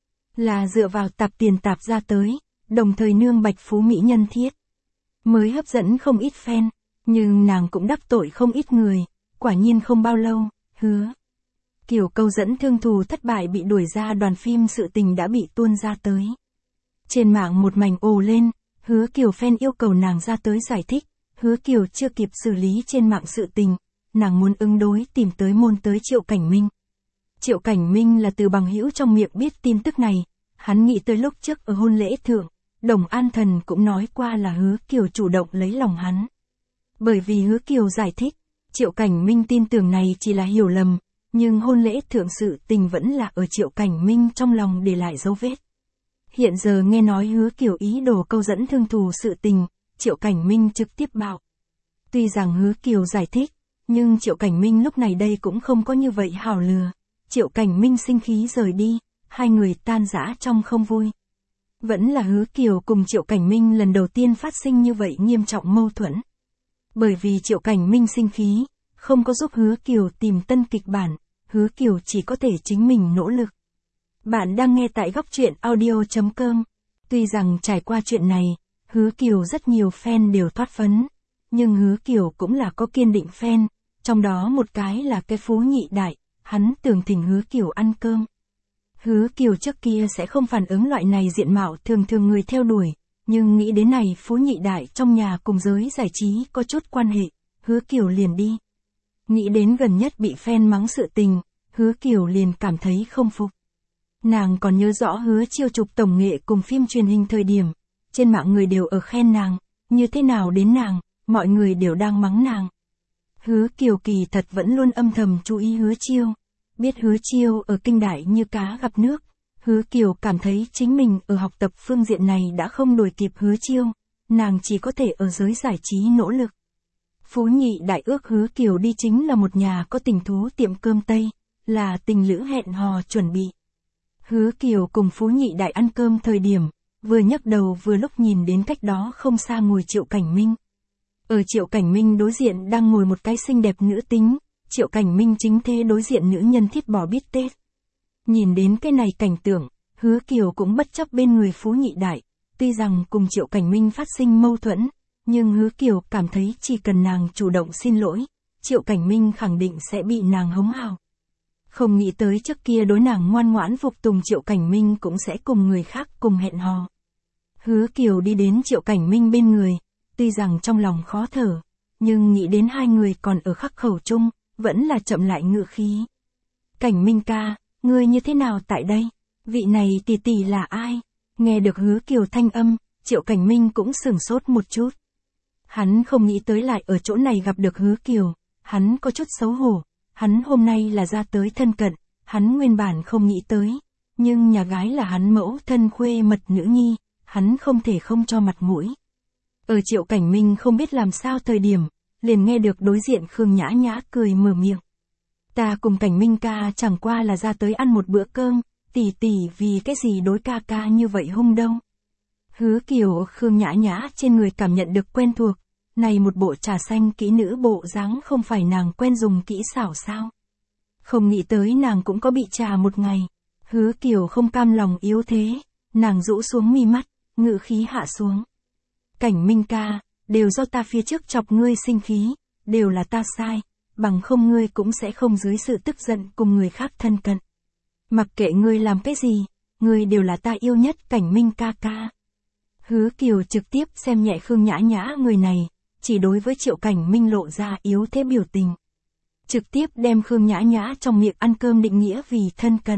Là dựa vào tạp tiền tạp ra tới, đồng thời nương bạch phú mỹ nhân thiết. Mới hấp dẫn không ít fan, nhưng nàng cũng đắc tội không ít người, quả nhiên không bao lâu, Hứa Kiều câu dẫn Thương Thù thất bại bị đuổi ra đoàn phim sự tình đã bị tuôn ra tới. Trên mạng một mảnh ồ lên, Hứa Kiều fan yêu cầu nàng ra tới giải thích, Hứa Kiều chưa kịp xử lý trên mạng sự tình, nàng muốn ứng đối tìm tới môn tới Triệu Cảnh Minh. Triệu Cảnh Minh là từ bằng hữu trong miệng biết tin tức này, hắn nghĩ tới lúc trước ở hôn lễ thượng, Đồng An Thần cũng nói qua là Hứa Kiều chủ động lấy lòng hắn. Bởi vì Hứa Kiều giải thích, Triệu Cảnh Minh tin tưởng này chỉ là hiểu lầm, nhưng hôn lễ thượng sự tình vẫn là ở Triệu Cảnh Minh trong lòng để lại dấu vết. Hiện giờ nghe nói Hứa Kiều ý đồ câu dẫn Thương Thù sự tình, Triệu Cảnh Minh trực tiếp bạo. Tuy rằng Hứa Kiều giải thích, nhưng Triệu Cảnh Minh lúc này đây cũng không có như vậy hào lừa. Triệu Cảnh Minh sinh khí rời đi, hai người tan rã trong không vui. Vẫn là Hứa Kiều cùng Triệu Cảnh Minh lần đầu tiên phát sinh như vậy nghiêm trọng mâu thuẫn. Bởi vì Triệu Cảnh Minh sinh khí, không có giúp Hứa Kiều tìm tân kịch bản, Hứa Kiều chỉ có thể chính mình nỗ lực. Bạn đang nghe tại góc truyện audio chấm com. Tuy rằng trải qua chuyện này, Hứa Kiều rất nhiều fan đều thoát phấn. nhưng Hứa Kiều cũng là có kiên định fan, trong đó một cái là cái Phú Nhị Đại, hắn tưởng thỉnh Hứa Kiều ăn cơm. Hứa Kiều trước kia sẽ không phản ứng loại này diện mạo thường thường người theo đuổi, nhưng nghĩ đến này Phú Nhị Đại trong nhà cùng giới giải trí có chút quan hệ, Hứa Kiều liền đi. Nghĩ đến gần nhất bị fan mắng sự tình, Hứa Kiều liền cảm thấy không phục. Nàng còn nhớ rõ Hứa Chiêu chụp tổng nghệ cùng phim truyền hình thời điểm, trên mạng người đều ở khen nàng, như thế nào đến nàng, mọi người đều đang mắng nàng. Hứa Kiều kỳ thật vẫn luôn âm thầm chú ý Hứa Chiêu, biết Hứa Chiêu ở kinh đại như cá gặp nước, Hứa Kiều cảm thấy chính mình ở học tập phương diện này đã không đuổi kịp Hứa Chiêu, nàng chỉ có thể ở giới giải trí nỗ lực. Phú Nhị Đại ước Hứa Kiều đi chính là một nhà có tình thú tiệm cơm Tây, là tình lữ hẹn hò chuẩn bị. Hứa Kiều cùng Phú Nhị Đại ăn cơm thời điểm, vừa nhấc đầu vừa lúc nhìn đến cách đó không xa ngồi Triệu Cảnh Minh. Ở Triệu Cảnh Minh đối diện đang ngồi một cái xinh đẹp nữ tính, Triệu Cảnh Minh chính thế đối diện nữ nhân thiết bò bít tết. Nhìn đến cái này cảnh tượng, Hứa Kiều cũng bất chấp bên người Phú Nhị Đại, tuy rằng cùng Triệu Cảnh Minh phát sinh mâu thuẫn, nhưng Hứa Kiều cảm thấy chỉ cần nàng chủ động xin lỗi, Triệu Cảnh Minh khẳng định sẽ bị nàng hống hào. Không nghĩ tới trước kia đối nàng ngoan ngoãn phục tùng Triệu Cảnh Minh cũng sẽ cùng người khác cùng hẹn hò. Hứa Kiều đi đến Triệu Cảnh Minh bên người, tuy rằng trong lòng khó thở, nhưng nghĩ đến hai người còn ở khắc khẩu chung, vẫn là chậm lại ngựa khí. Cảnh Minh ca, ngươi như thế nào tại đây? Vị này tỷ tỷ là ai? Nghe được Hứa Kiều thanh âm, Triệu Cảnh Minh cũng sửng sốt một chút. Hắn không nghĩ tới lại ở chỗ này gặp được Hứa Kiều, hắn có chút xấu hổ, hắn hôm nay là ra tới thân cận, hắn nguyên bản không nghĩ tới, nhưng nhà gái là hắn mẫu thân khuê mật nữ nhi, hắn không thể không cho mặt mũi. Ở Triệu Cảnh Minh không biết làm sao thời điểm, liền nghe được đối diện Khương Nhã Nhã cười mở miệng. Ta cùng Cảnh Minh ca chẳng qua là ra tới ăn một bữa cơm, tỷ tỷ vì cái gì đối ca ca như vậy hung đâu. Hứa Kiều Khương Nhã Nhã trên người cảm nhận được quen thuộc, này một bộ trà xanh kỹ nữ bộ dáng không phải nàng quen dùng kỹ xảo sao. Không nghĩ tới nàng cũng có bị trà một ngày, Hứa Kiều không cam lòng yếu thế, nàng rũ xuống mi mắt, ngự khí hạ xuống. Cảnh Minh ca, đều do ta phía trước chọc ngươi sinh khí, đều là ta sai, bằng không ngươi cũng sẽ không dưới sự tức giận cùng người khác thân cận. Mặc kệ ngươi làm cái gì, ngươi đều là ta yêu nhất Cảnh Minh ca ca. Hứa Kiều trực tiếp xem nhẹ Khương Nhã Nhã người này, chỉ đối với Triệu Cảnh Minh lộ ra yếu thế biểu tình. Trực tiếp đem Khương Nhã Nhã trong miệng ăn cơm định nghĩa vì thân cận.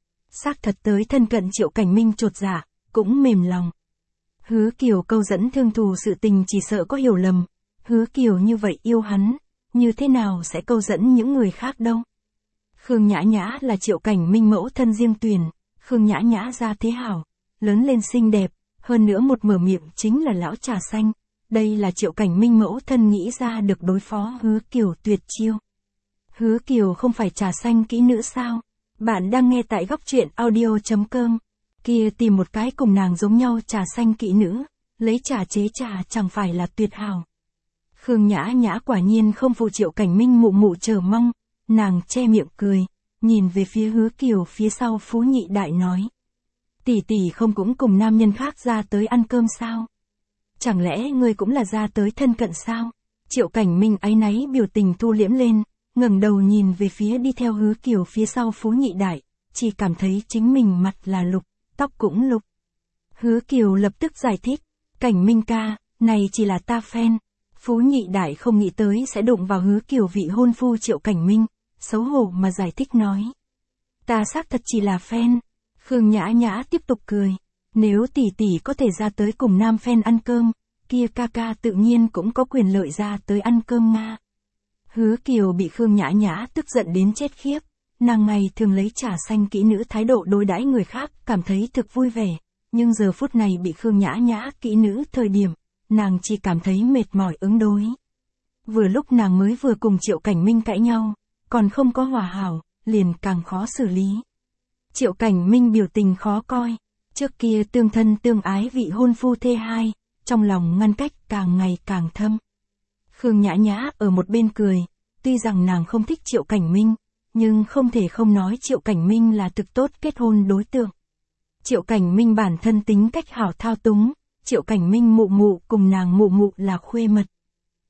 Xác thật tới thân cận Triệu Cảnh Minh chột dạ, cũng mềm lòng. Hứa Kiều câu dẫn thương thù sự tình chỉ sợ có hiểu lầm, Hứa Kiều như vậy yêu hắn, như thế nào sẽ câu dẫn những người khác đâu. Khương Nhã Nhã là Triệu Cảnh Minh mẫu thân riêng tuyển, Khương Nhã Nhã ra thế hảo, lớn lên xinh đẹp, hơn nữa một mở miệng chính là lão trà xanh, đây là Triệu Cảnh Minh mẫu thân nghĩ ra được đối phó Hứa Kiều tuyệt chiêu. Hứa Kiều không phải trà xanh kỹ nữ sao? Bạn đang nghe tại góc truyện audio chấm com. Kia tìm một cái cùng nàng giống nhau trà xanh kỹ nữ, lấy trà chế trà chẳng phải là tuyệt hảo. Khương Nhã Nhã quả nhiên không phụ Triệu Cảnh Minh mụ mụ chờ mong, nàng che miệng cười, nhìn về phía Hứa Kiều phía sau Phú Nhị Đại nói. Tỷ tỷ không cũng cùng nam nhân khác ra tới ăn cơm sao? Chẳng lẽ ngươi cũng là ra tới thân cận sao? Triệu Cảnh Minh áy náy biểu tình thu liễm lên, ngẩng đầu nhìn về phía đi theo Hứa Kiều phía sau Phú Nhị Đại, chỉ cảm thấy chính mình mặt là lục, tóc cũng lục. Hứa Kiều lập tức giải thích, Cảnh Minh ca, này chỉ là ta fan. Phú Nhị Đại không nghĩ tới sẽ đụng vào Hứa Kiều vị hôn phu Triệu Cảnh Minh, xấu hổ mà giải thích nói. Ta xác thật chỉ là fan. Khương Nhã Nhã tiếp tục cười, nếu tỷ tỷ có thể ra tới cùng nam fan ăn cơm, kia ca ca tự nhiên cũng có quyền lợi ra tới ăn cơm Nga. Hứa Kiều bị Khương Nhã Nhã tức giận đến chết khiếp, nàng ngày thường lấy trà xanh kỹ nữ thái độ đối đãi người khác cảm thấy thực vui vẻ, nhưng giờ phút này bị Khương Nhã Nhã kỹ nữ thời điểm, nàng chỉ cảm thấy mệt mỏi ứng đối. Vừa lúc nàng mới vừa cùng Triệu Cảnh Minh cãi nhau, còn không có hòa hảo, liền càng khó xử lý. Triệu Cảnh Minh biểu tình khó coi, trước kia tương thân tương ái vị hôn phu thê hai, trong lòng ngăn cách càng ngày càng thâm. Khương Nhã Nhã ở một bên cười, tuy rằng nàng không thích Triệu Cảnh Minh, nhưng không thể không nói Triệu Cảnh Minh là thực tốt kết hôn đối tượng. Triệu Cảnh Minh bản thân tính cách hảo thao túng, Triệu Cảnh Minh mụ mụ cùng nàng mụ mụ là khuê mật.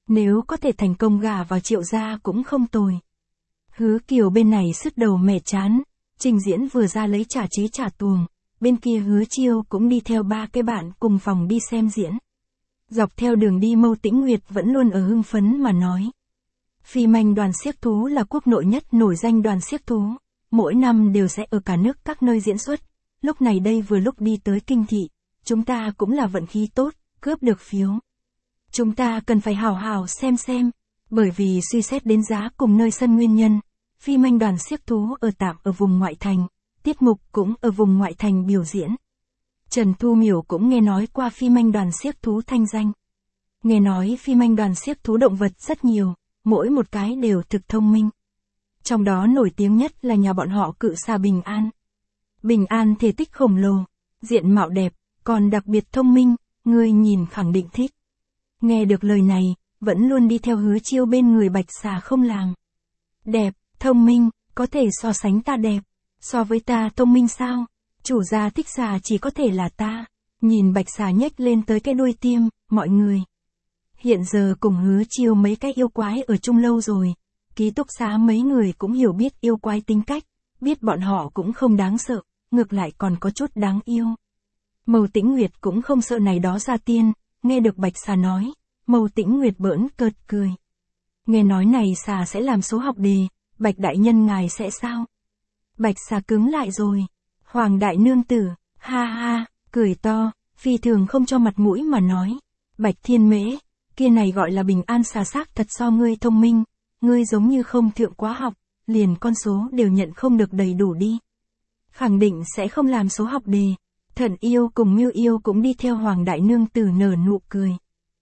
Nếu có thể thành công gả vào Triệu gia cũng không tồi. Hứa Kiều bên này sứt đầu mẻ chán, trình diễn vừa ra lấy trả trí trả tuồng, bên kia Hứa Chiêu cũng đi theo ba cái bạn cùng phòng đi xem diễn. Dọc theo đường đi Mâu Tĩnh Nguyệt vẫn luôn ở hưng phấn mà nói. Phi Manh đoàn xiếc thú là quốc nội nhất nổi danh đoàn xiếc thú, mỗi năm đều sẽ ở cả nước các nơi diễn xuất, lúc này đây vừa lúc đi tới kinh thị, chúng ta cũng là vận khí tốt, cướp được phiếu. Chúng ta cần phải hào hào xem xem, bởi vì suy xét đến giá cùng nơi sân nguyên nhân, Phi Manh đoàn xiếc thú ở tạm ở vùng ngoại thành, tiết mục cũng ở vùng ngoại thành biểu diễn. Trần Thu Miểu cũng nghe nói qua Phi Manh đoàn xiếc thú thanh danh. Nghe nói Phi Manh đoàn xiếc thú động vật rất nhiều, mỗi một cái đều thực thông minh. Trong đó nổi tiếng nhất là nhà bọn họ cự xà Bình An. Bình An thể tích khổng lồ, diện mạo đẹp, còn đặc biệt thông minh, người nhìn khẳng định thích. Nghe được lời này, vẫn luôn đi theo Hứa Chiêu bên người bạch xà không làng. Đẹp, thông minh, có thể so sánh ta đẹp, so với ta thông minh sao? Chủ gia thích xà chỉ có thể là ta. Nhìn bạch xà nhếch lên tới cái đuôi tiêm, mọi người. Hiện giờ cùng Hứa Chiêu mấy cái yêu quái ở chung lâu rồi, ký túc xá mấy người cũng hiểu biết yêu quái tính cách, biết bọn họ cũng không đáng sợ, ngược lại còn có chút đáng yêu. Mâu Tĩnh Nguyệt cũng không sợ này đó ra tiên, nghe được bạch xà nói, Mâu Tĩnh Nguyệt bỡn cợt cười. Nghe nói này xà sẽ làm số học đề, bạch đại nhân ngài sẽ sao? Bạch xà cứng lại rồi. Hoàng đại nương tử, ha ha, cười to, phi thường không cho mặt mũi mà nói. Bạch Thiên Mễ, kia này gọi là Bình An xà xác thật so ngươi thông minh, ngươi giống như không thượng quá học, liền con số đều nhận không được đầy đủ đi. Khẳng định sẽ không làm số học đề. Thần yêu cùng Mưu yêu cũng đi theo Hoàng đại nương tử nở nụ cười.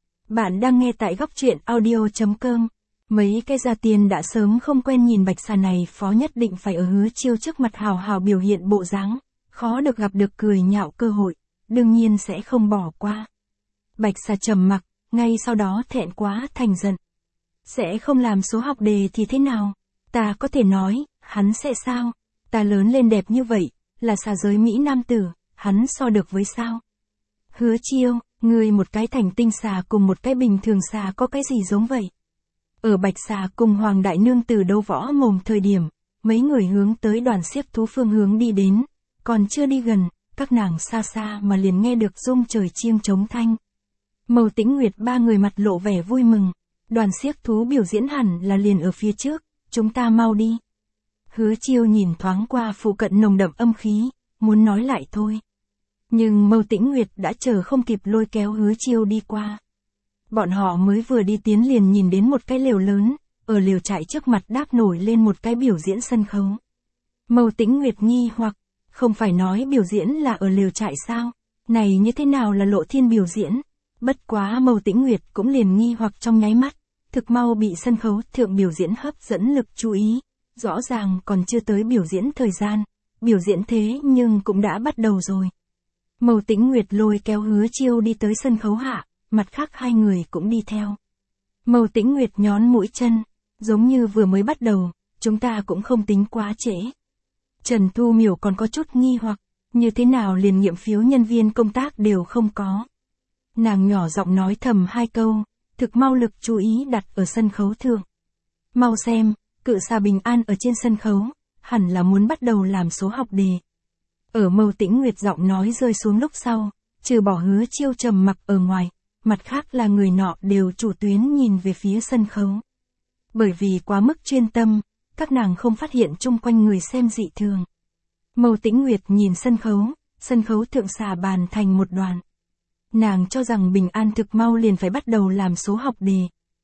Bạn đang nghe tại góc truyện audio.com. Mấy cái gia tiên đã sớm không quen nhìn bạch xà này phó nhất định phải ở Hứa Chiêu trước mặt hào hào biểu hiện bộ dáng, khó được gặp được cười nhạo cơ hội, đương nhiên sẽ không bỏ qua. Bạch xà trầm mặc, ngay sau đó thẹn quá thành giận. Sẽ không làm số học đề thì thế nào? Ta có thể nói, hắn sẽ sao? Ta lớn lên đẹp như vậy, là xà giới Mỹ nam tử, hắn so được với sao? Hứa Chiêu, người một cái thành tinh xà cùng một cái bình thường xà có cái gì giống vậy? Ở bạch xà cùng Hoàng đại nương tử đấu võ mồm thời điểm, mấy người hướng tới đoàn xiếc thú phương hướng đi đến, còn chưa đi gần, các nàng xa xa mà liền nghe được rung trời chiêng trống thanh. Mâu Tĩnh Nguyệt ba người mặt lộ vẻ vui mừng, đoàn xiếc thú biểu diễn hẳn là liền ở phía trước, chúng ta mau đi. Hứa Chiêu nhìn thoáng qua phụ cận nồng đậm âm khí, muốn nói lại thôi. Nhưng Mâu Tĩnh Nguyệt đã chờ không kịp lôi kéo Hứa Chiêu đi qua. Bọn họ mới vừa đi tiến liền nhìn đến một cái lều lớn, ở lều trại trước mặt đáp nổi lên một cái biểu diễn sân khấu. Mâu Tĩnh Nguyệt nghi hoặc, không phải nói biểu diễn là ở lều trại sao, này như thế nào là lộ thiên biểu diễn, bất quá Mâu Tĩnh Nguyệt cũng liền nghi hoặc trong nháy mắt, thực mau bị sân khấu thượng biểu diễn hấp dẫn lực chú ý, rõ ràng còn chưa tới biểu diễn thời gian, biểu diễn thế nhưng cũng đã bắt đầu rồi. Mâu Tĩnh Nguyệt lôi kéo Hứa Chiêu đi tới sân khấu hạ, mặt khác hai người cũng đi theo. Mâu Tĩnh Nguyệt nhón mũi chân, giống như vừa mới bắt đầu, chúng ta cũng không tính quá trễ. Trần Thu Miểu còn có chút nghi hoặc, như thế nào liền nghiệm phiếu nhân viên công tác đều không có. Nàng nhỏ giọng nói thầm hai câu, thực mau lực chú ý đặt ở sân khấu thượng. Mau xem, cự xà Bình An ở trên sân khấu, hẳn là muốn bắt đầu làm số học đề. Ở Mâu Tĩnh Nguyệt giọng nói rơi xuống lúc sau, trừ bỏ Hứa Chiêu trầm mặc ở ngoài, mặt khác là người nọ đều chủ tuyến nhìn về phía sân khấu. Bởi vì quá mức chuyên tâm, các nàng không phát hiện chung quanh người xem dị thường. Mâu Tĩnh Nguyệt nhìn sân khấu, sân khấu thượng xà bàn thành một đoàn. Nàng cho rằng Bình An thực mau liền phải bắt đầu làm số học đề.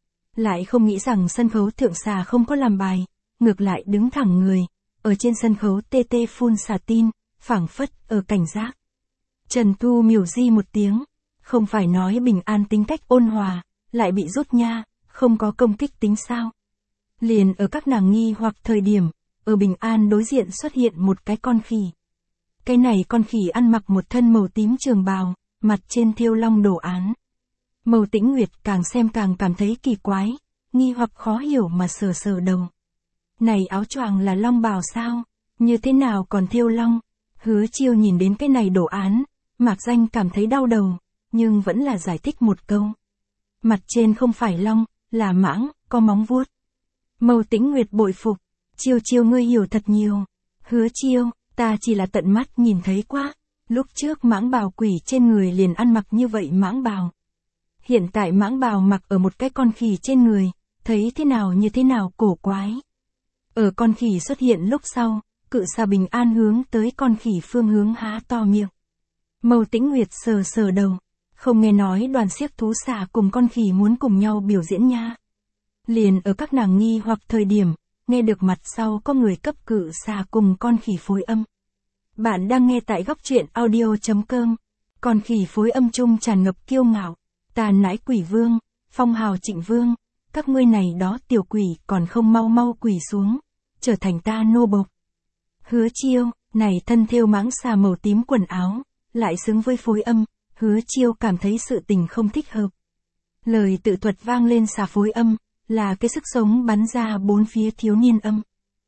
Lại không nghĩ rằng sân khấu thượng xà không có làm bài, ngược lại đứng thẳng người, ở trên sân khấu tê tê phun xà tin, phảng phất ở cảnh giác. Trần Thu Miểu di một tiếng, không phải nói Bình An tính cách ôn hòa, lại bị rút nha, không có công kích tính sao. Liền ở các nàng nghi hoặc thời điểm, ở Bình An đối diện xuất hiện một cái con khỉ. Cái này con khỉ ăn mặc một thân màu tím trường bào, mặt trên thêu long đồ án. Mâu Tĩnh Nguyệt càng xem càng cảm thấy kỳ quái, nghi hoặc khó hiểu mà sờ sờ đầu. Này áo choàng là long bào sao? Như thế nào còn thêu long? Hứa Chiêu nhìn đến cái này đồ án, mạc danh cảm thấy đau đầu, nhưng vẫn là giải thích một câu. Mặt trên không phải long, là mãng, có móng vuốt. Mâu Tĩnh Nguyệt bội phục, Chiêu Chiêu ngươi hiểu thật nhiều. Hứa Chiêu, ta chỉ là tận mắt nhìn thấy quá, lúc trước mãng bào quỷ trên người liền ăn mặc như vậy mãng bào. Hiện tại mãng bào mặc ở một cái con khỉ trên người, thấy thế nào như thế nào cổ quái. Ở con khỉ xuất hiện lúc sau, cự xà bình an hướng tới con khỉ phương hướng há to miệng. Mâu Tĩnh Nguyệt sờ sờ đầu, không nghe nói đoàn xiếc thú xà cùng con khỉ muốn cùng nhau biểu diễn nha. Liền ở các nàng nghi hoặc thời điểm, nghe được mặt sau có người cấp cự xà cùng con khỉ phối âm. Bạn đang nghe tại góc truyện audio.com, con khỉ phối âm chung tràn ngập kiêu ngạo, ta nãi quỷ vương, phong hào Trịnh vương, các ngươi này đó tiểu quỷ còn không mau mau quỷ xuống, trở thành ta nô bộc. Hứa Chiêu, này thân thêu mãng xà màu tím quần áo, lại xứng với phối âm, Hứa Chiêu cảm thấy sự tình không thích hợp. Lời tự thuật vang lên xà phối âm, là cái sức sống bắn ra bốn phía thiếu niên âm.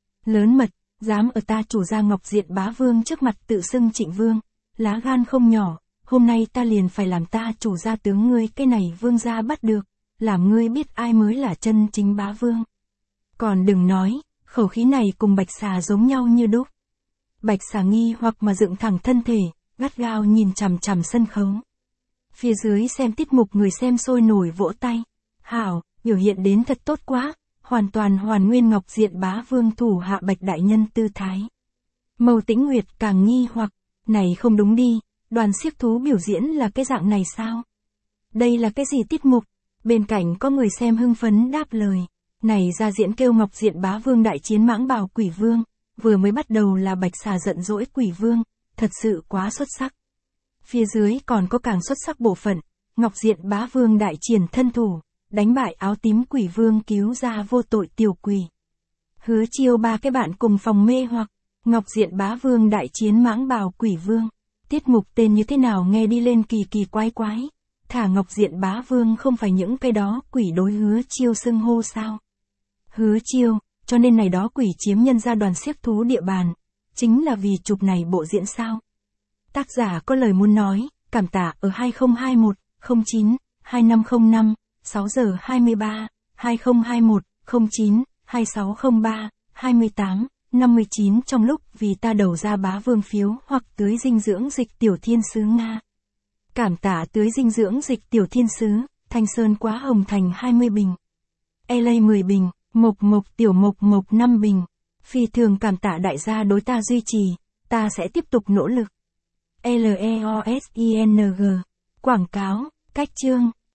Lớn mật, dám ở ta chủ gia Ngọc Diện Bá Vương trước mặt tự xưng Trịnh vương, lá gan không nhỏ, hôm nay ta liền phải làm ta chủ gia tướng ngươi cái này vương gia bắt được, làm ngươi biết ai mới là chân chính bá vương. Còn đừng nói, khẩu khí này cùng bạch xà giống nhau như đúc. Bạch xà nghi hoặc mà dựng thẳng thân thể, gắt gao nhìn chằm chằm sân khấu. Phía dưới xem tiết mục người xem sôi nổi vỗ tay. Hảo, biểu hiện đến thật tốt quá, hoàn toàn hoàn nguyên Ngọc Diện Bá Vương thủ hạ Bạch đại nhân tư thái. Mâu Tĩnh Nguyệt càng nghi hoặc, này không đúng đi, đoàn xiếc thú biểu diễn là cái dạng này sao? Đây là cái gì tiết mục? Bên cạnh có người xem hưng phấn đáp lời, này ra diễn kêu Ngọc Diện Bá Vương đại chiến mãng bào quỷ vương, vừa mới bắt đầu là bạch xà giận dỗi quỷ vương, thật sự quá xuất sắc. Phía dưới còn có càng xuất sắc bộ phận, Ngọc Diện Bá Vương đại triển thân thủ, đánh bại áo tím quỷ vương cứu ra vô tội tiểu quỷ. Hứa Chiêu ba cái bạn cùng phòng mê hoặc, Ngọc Diện Bá Vương đại chiến mãng bào quỷ vương, tiết mục tên như thế nào nghe đi lên kỳ kỳ quái quái. Thả Ngọc Diện Bá Vương không phải những cái đó quỷ đối Hứa Chiêu xưng hô sao? Hứa Chiêu, cho nên này đó quỷ chiếm nhân gia đoàn xiếc thú địa bàn, chính là vì chụp này bộ diễn sao? Tác giả có lời muốn nói, cảm tạ ở hai không hai một, không chín, hai năm không năm, sáu giờ hai mươi ba, hai không hai một, không chín, hai sáu không ba, hai tám, năm mươi chín trong lúc vì ta đầu ra bá vương phiếu hoặc tưới dinh dưỡng dịch tiểu thiên sứ Nga. Cảm tạ tưới dinh dưỡng dịch tiểu thiên sứ, Thanh Sơn Quá Hồng Thành hai mươi bình. lờ a mười bình, Mộc Mộc Tiểu Mộc Mộc năm bình. Phi thường cảm tạ đại gia đối ta duy trì, ta sẽ tiếp tục nỗ lực. lờ e o s i n g. Quảng cáo, cách chương.